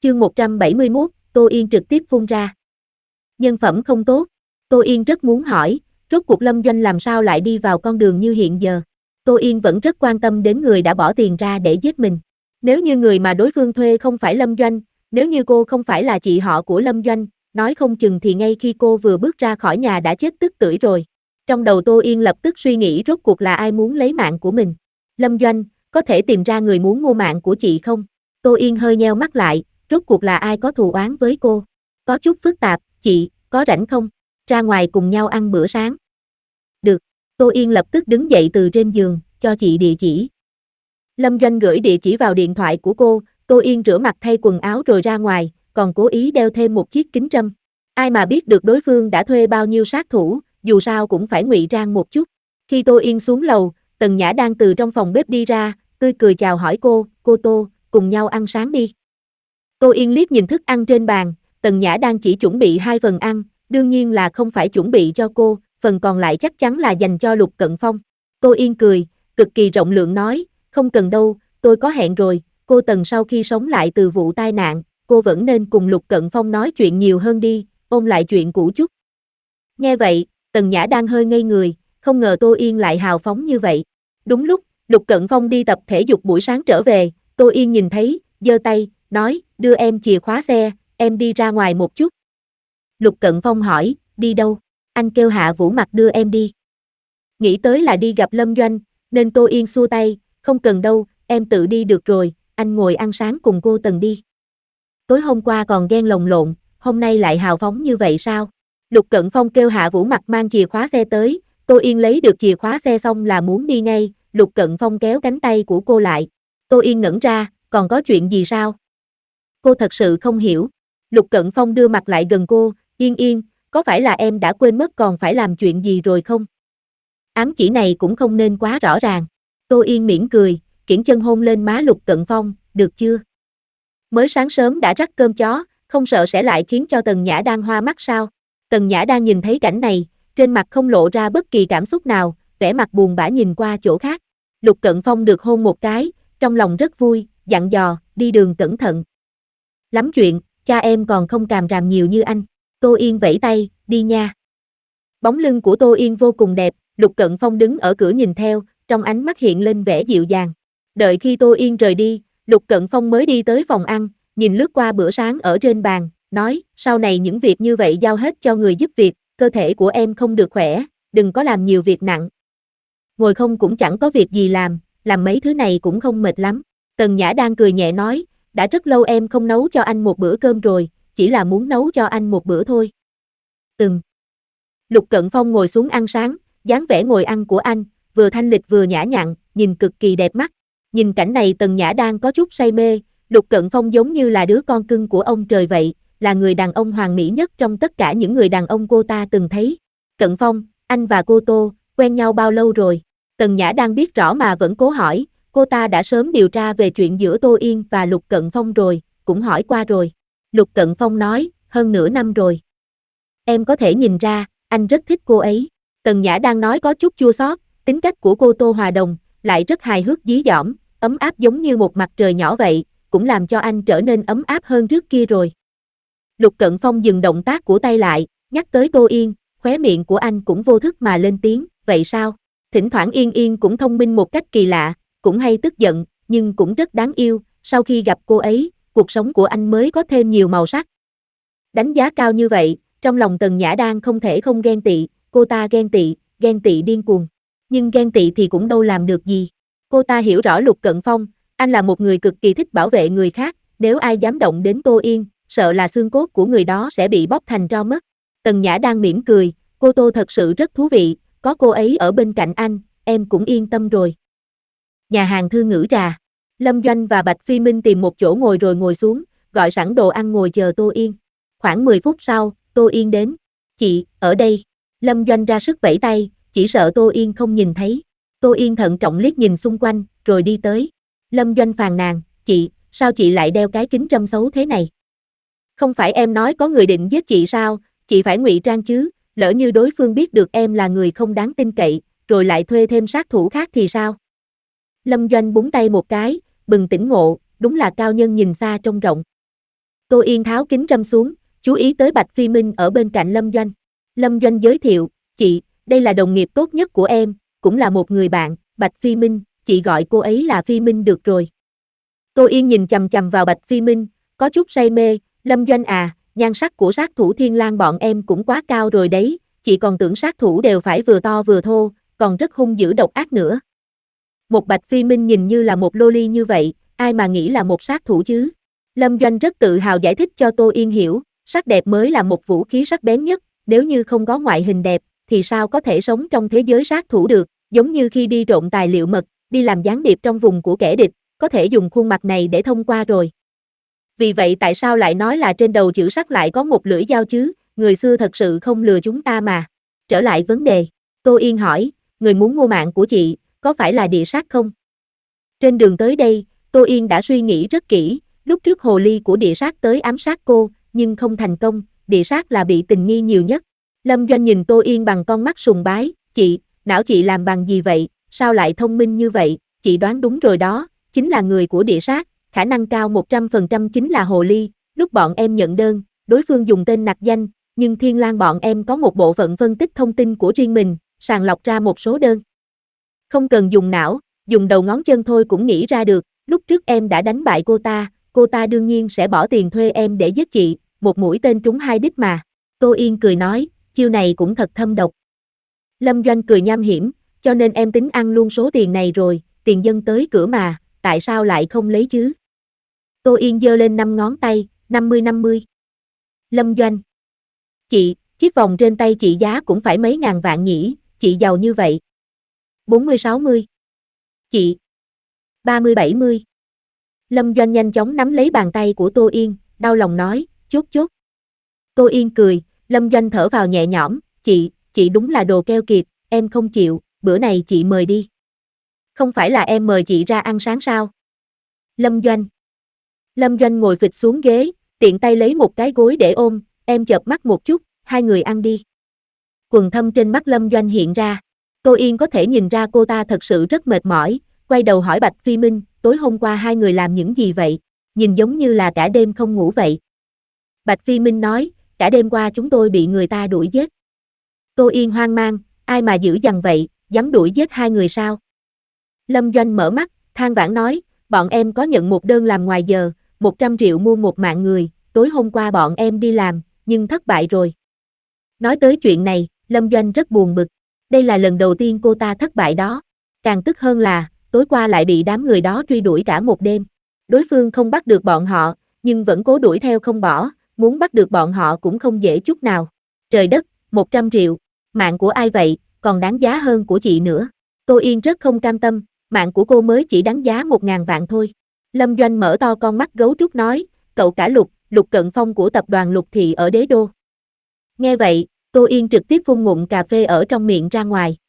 Chương 171, Tô Yên trực tiếp phun ra. Nhân phẩm không tốt. Tô Yên rất muốn hỏi, rốt cuộc Lâm Doanh làm sao lại đi vào con đường như hiện giờ. Tô Yên vẫn rất quan tâm đến người đã bỏ tiền ra để giết mình. Nếu như người mà đối phương thuê không phải Lâm Doanh, nếu như cô không phải là chị họ của Lâm Doanh, nói không chừng thì ngay khi cô vừa bước ra khỏi nhà đã chết tức tưởi rồi. Trong đầu Tô Yên lập tức suy nghĩ rốt cuộc là ai muốn lấy mạng của mình. Lâm Doanh, có thể tìm ra người muốn mua mạng của chị không? Tô Yên hơi nheo mắt lại, rốt cuộc là ai có thù oán với cô? Có chút phức tạp, chị, có rảnh không? Ra ngoài cùng nhau ăn bữa sáng. Được, Tô Yên lập tức đứng dậy từ trên giường, cho chị địa chỉ. Lâm Doanh gửi địa chỉ vào điện thoại của cô, Tô Yên rửa mặt thay quần áo rồi ra ngoài, còn cố ý đeo thêm một chiếc kính râm. Ai mà biết được đối phương đã thuê bao nhiêu sát thủ, dù sao cũng phải ngụy trang một chút. Khi Tô Yên xuống lầu, Tần Nhã đang từ trong phòng bếp đi ra, tươi cười chào hỏi cô Tô, cùng nhau ăn sáng đi. Tô Yên liếc nhìn thức ăn trên bàn, Tần Nhã đang chỉ chuẩn bị 2 phần ăn, đương nhiên là không phải chuẩn bị cho cô, phần còn lại chắc chắn là dành cho Lục Cận Phong. Tô Yên cười, cực kỳ rộng lượng nói, không cần đâu, tôi có hẹn rồi, cô Tần sau khi sống lại từ vụ tai nạn, cô vẫn nên cùng Lục Cận Phong nói chuyện nhiều hơn đi, ôn lại chuyện cũ chút. Nghe vậy, Tần Nhã đang hơi ngây người, không ngờ Tô Yên lại hào phóng như vậy. Đúng lúc, Lục Cận Phong đi tập thể dục buổi sáng trở về, Tô Yên nhìn thấy, giơ tay, nói, đưa em chìa khóa xe, em đi ra ngoài một chút. Lục Cận Phong hỏi, đi đâu? Anh kêu Hạ Vũ Mặc đưa em đi. Nghĩ tới là đi gặp Lâm Doanh, nên Tô Yên xua tay, không cần đâu, em tự đi được rồi, anh ngồi ăn sáng cùng cô Tần đi. Tối hôm qua còn ghen lồng lộn, hôm nay lại hào phóng như vậy sao? Lục Cận Phong kêu Hạ Vũ Mặc mang chìa khóa xe tới, Tô Yên lấy được chìa khóa xe xong là muốn đi ngay, Lục Cận Phong kéo cánh tay của cô lại. Tô Yên ngẩn ra, còn có chuyện gì sao? Cô thật sự không hiểu. Lục Cận Phong đưa mặt lại gần cô, Yên, có phải là em đã quên mất còn phải làm chuyện gì rồi không? Ám chỉ này cũng không nên quá rõ ràng. Tô Yên mỉm cười, kiễng chân hôn lên má Lục Cận Phong, được chưa? Mới sáng sớm đã rắc cơm chó, không sợ sẽ lại khiến cho Tần Nhã đang hoa mắt sao? Tần Nhã đang nhìn thấy cảnh này, trên mặt không lộ ra bất kỳ cảm xúc nào, vẻ mặt buồn bã nhìn qua chỗ khác. Lục Cận Phong được hôn một cái, trong lòng rất vui, dặn dò, đi đường cẩn thận. Lắm chuyện, cha em còn không càm ràm nhiều như anh. Tô Yên vẫy tay, đi nha. Bóng lưng của Tô Yên vô cùng đẹp, Lục Cận Phong đứng ở cửa nhìn theo, trong ánh mắt hiện lên vẻ dịu dàng. Đợi khi Tô Yên rời đi, Lục Cận Phong mới đi tới phòng ăn, nhìn lướt qua bữa sáng ở trên bàn, nói, sau này những việc như vậy giao hết cho người giúp việc, cơ thể của em không được khỏe, đừng có làm nhiều việc nặng. Ngồi không cũng chẳng có việc gì làm mấy thứ này cũng không mệt lắm. Tần Nhã đang cười nhẹ nói, đã rất lâu em không nấu cho anh một bữa cơm rồi, chỉ là muốn nấu cho anh một bữa thôi. Lục Cận Phong ngồi xuống ăn sáng, dáng vẻ ngồi ăn của anh, vừa thanh lịch vừa nhã nhặn, nhìn cực kỳ đẹp mắt. Nhìn cảnh này Tần Nhã đang có chút say mê, Lục Cận Phong giống như là đứa con cưng của ông trời vậy, là người đàn ông hoàn mỹ nhất trong tất cả những người đàn ông cô ta từng thấy. Cận Phong, anh và cô Tô, quen nhau bao lâu rồi? Tần Nhã đang biết rõ mà vẫn cố hỏi, cô ta đã sớm điều tra về chuyện giữa Tô Yên và Lục Cận Phong rồi, cũng hỏi qua rồi. Lục Cận Phong nói, hơn nửa năm rồi. Em có thể nhìn ra, anh rất thích cô ấy. Tần Nhã đang nói có chút chua xót, tính cách của cô Tô hòa đồng, lại rất hài hước dí dỏm, ấm áp giống như một mặt trời nhỏ vậy, cũng làm cho anh trở nên ấm áp hơn trước kia rồi. Lục Cận Phong dừng động tác của tay lại, nhắc tới Tô Yên, khóe miệng của anh cũng vô thức mà lên tiếng, vậy sao? Thỉnh thoảng Yên cũng thông minh một cách kỳ lạ, cũng hay tức giận, nhưng cũng rất đáng yêu, sau khi gặp cô ấy, cuộc sống của anh mới có thêm nhiều màu sắc. Đánh giá cao như vậy, trong lòng Tần Nhã Đan không thể không ghen tị, cô ta ghen tị điên cuồng. Nhưng ghen tị thì cũng đâu làm được gì. Cô ta hiểu rõ Lục Cận Phong, anh là một người cực kỳ thích bảo vệ người khác, nếu ai dám động đến Tô Yên, sợ là xương cốt của người đó sẽ bị bóp thành tro mất. Tần Nhã Đan mỉm cười, cô Tô thật sự rất thú vị, có cô ấy ở bên cạnh anh, em cũng yên tâm rồi. Nhà hàng Thư Ngữ Trà. Lâm Doanh và Bạch Phi Minh tìm một chỗ ngồi rồi ngồi xuống, gọi sẵn đồ ăn ngồi chờ Tô Yên. Khoảng 10 phút sau, Tô Yên đến. Chị, ở đây. Lâm Doanh ra sức vẫy tay, chỉ sợ Tô Yên không nhìn thấy. Tô Yên thận trọng liếc nhìn xung quanh, rồi đi tới. Lâm Doanh phàn nàn, chị, sao chị lại đeo cái kính râm xấu thế này? Không phải em nói có người định giết chị sao, chị phải ngụy trang chứ, lỡ như đối phương biết được em là người không đáng tin cậy, rồi lại thuê thêm sát thủ khác thì sao? Lâm Doanh búng tay một cái, bừng tỉnh ngộ, đúng là cao nhân nhìn xa trông rộng. Tô Yên tháo kính râm xuống, chú ý tới Bạch Phi Minh ở bên cạnh Lâm Doanh. Lâm Doanh giới thiệu, chị, đây là đồng nghiệp tốt nhất của em, cũng là một người bạn, Bạch Phi Minh, chị gọi cô ấy là Phi Minh được rồi. Tô Yên nhìn chằm chằm vào Bạch Phi Minh, có chút say mê, Lâm Doanh à, nhan sắc của sát thủ Thiên Lang bọn em cũng quá cao rồi đấy, chị còn tưởng sát thủ đều phải vừa to vừa thô, còn rất hung dữ độc ác nữa. Một Bạch Phi Minh nhìn như là một loli như vậy, ai mà nghĩ là một sát thủ chứ? Lâm Doanh rất tự hào giải thích cho Tô Yên hiểu, sắc đẹp mới là một vũ khí sắc bén nhất, nếu như không có ngoại hình đẹp, thì sao có thể sống trong thế giới sát thủ được, giống như khi đi trộm tài liệu mật, đi làm gián điệp trong vùng của kẻ địch, có thể dùng khuôn mặt này để thông qua rồi. Vì vậy tại sao lại nói là trên đầu chữ sắc lại có một lưỡi dao chứ, người xưa thật sự không lừa chúng ta mà. Trở lại vấn đề, Tô Yên hỏi, người muốn mua mạng của chị, có phải là địa sát không? Trên đường tới đây, Tô Yên đã suy nghĩ rất kỹ, lúc trước hồ ly của địa sát tới ám sát cô, nhưng không thành công, địa sát là bị tình nghi nhiều nhất. Lâm Doanh nhìn Tô Yên bằng con mắt sùng bái, chị, não chị làm bằng gì vậy, sao lại thông minh như vậy, chị đoán đúng rồi đó, chính là người của địa sát, khả năng cao 100% chính là hồ ly, lúc bọn em nhận đơn, đối phương dùng tên nặc danh, nhưng Thiên Lang bọn em có một bộ phận phân tích thông tin của riêng mình, sàng lọc ra một số đơn. Không cần dùng não, dùng đầu ngón chân thôi cũng nghĩ ra được, lúc trước em đã đánh bại cô ta đương nhiên sẽ bỏ tiền thuê em để giết chị, một mũi tên trúng hai đích mà. Tô Yên cười nói, chiêu này cũng thật thâm độc. Lâm Doanh cười nham hiểm, cho nên em tính ăn luôn số tiền này rồi, tiền dân tới cửa mà, tại sao lại không lấy chứ? Tô Yên giơ lên 5 ngón tay, 50-50. Lâm Doanh. Chị, chiếc vòng trên tay chị giá cũng phải mấy ngàn vạn nhỉ, chị giàu như vậy. 40-60. Chị. 30-70. Lâm Doanh nhanh chóng nắm lấy bàn tay của Tô Yên, đau lòng nói, chốt chốt. Tô Yên cười, Lâm Doanh thở vào nhẹ nhõm, chị đúng là đồ keo kiệt, em không chịu, bữa này chị mời đi. Không phải là em mời chị ra ăn sáng sao? Lâm Doanh. Lâm Doanh ngồi phịch xuống ghế, tiện tay lấy một cái gối để ôm, em chợp mắt một chút, hai người ăn đi. Quầng thâm trên mắt Lâm Doanh hiện ra. Tô Yên có thể nhìn ra cô ta thật sự rất mệt mỏi, quay đầu hỏi Bạch Phi Minh, tối hôm qua hai người làm những gì vậy? Nhìn giống như là cả đêm không ngủ vậy. Bạch Phi Minh nói, cả đêm qua chúng tôi bị người ta đuổi giết. Tô Yên hoang mang, ai mà dữ dằn vậy, dám đuổi giết hai người sao? Lâm Doanh mở mắt, than vãn nói, bọn em có nhận một đơn làm ngoài giờ, 100 triệu mua một mạng người, tối hôm qua bọn em đi làm, nhưng thất bại rồi. Nói tới chuyện này, Lâm Doanh rất buồn bực, đây là lần đầu tiên cô ta thất bại đó. Càng tức hơn là, tối qua lại bị đám người đó truy đuổi cả một đêm. Đối phương không bắt được bọn họ, nhưng vẫn cố đuổi theo không bỏ, muốn bắt được bọn họ cũng không dễ chút nào. Trời đất, 100 triệu, mạng của ai vậy, còn đáng giá hơn của chị nữa. Tô Yên rất không cam tâm, mạng của cô mới chỉ đáng giá 1.000 vạn thôi. Lâm Doanh mở to con mắt gấu trúc nói, cậu cả Lục Cận Phong của tập đoàn Lục Thị ở Đế Đô. Nghe vậy, Tô Yên trực tiếp phun ngụm cà phê ở trong miệng ra ngoài.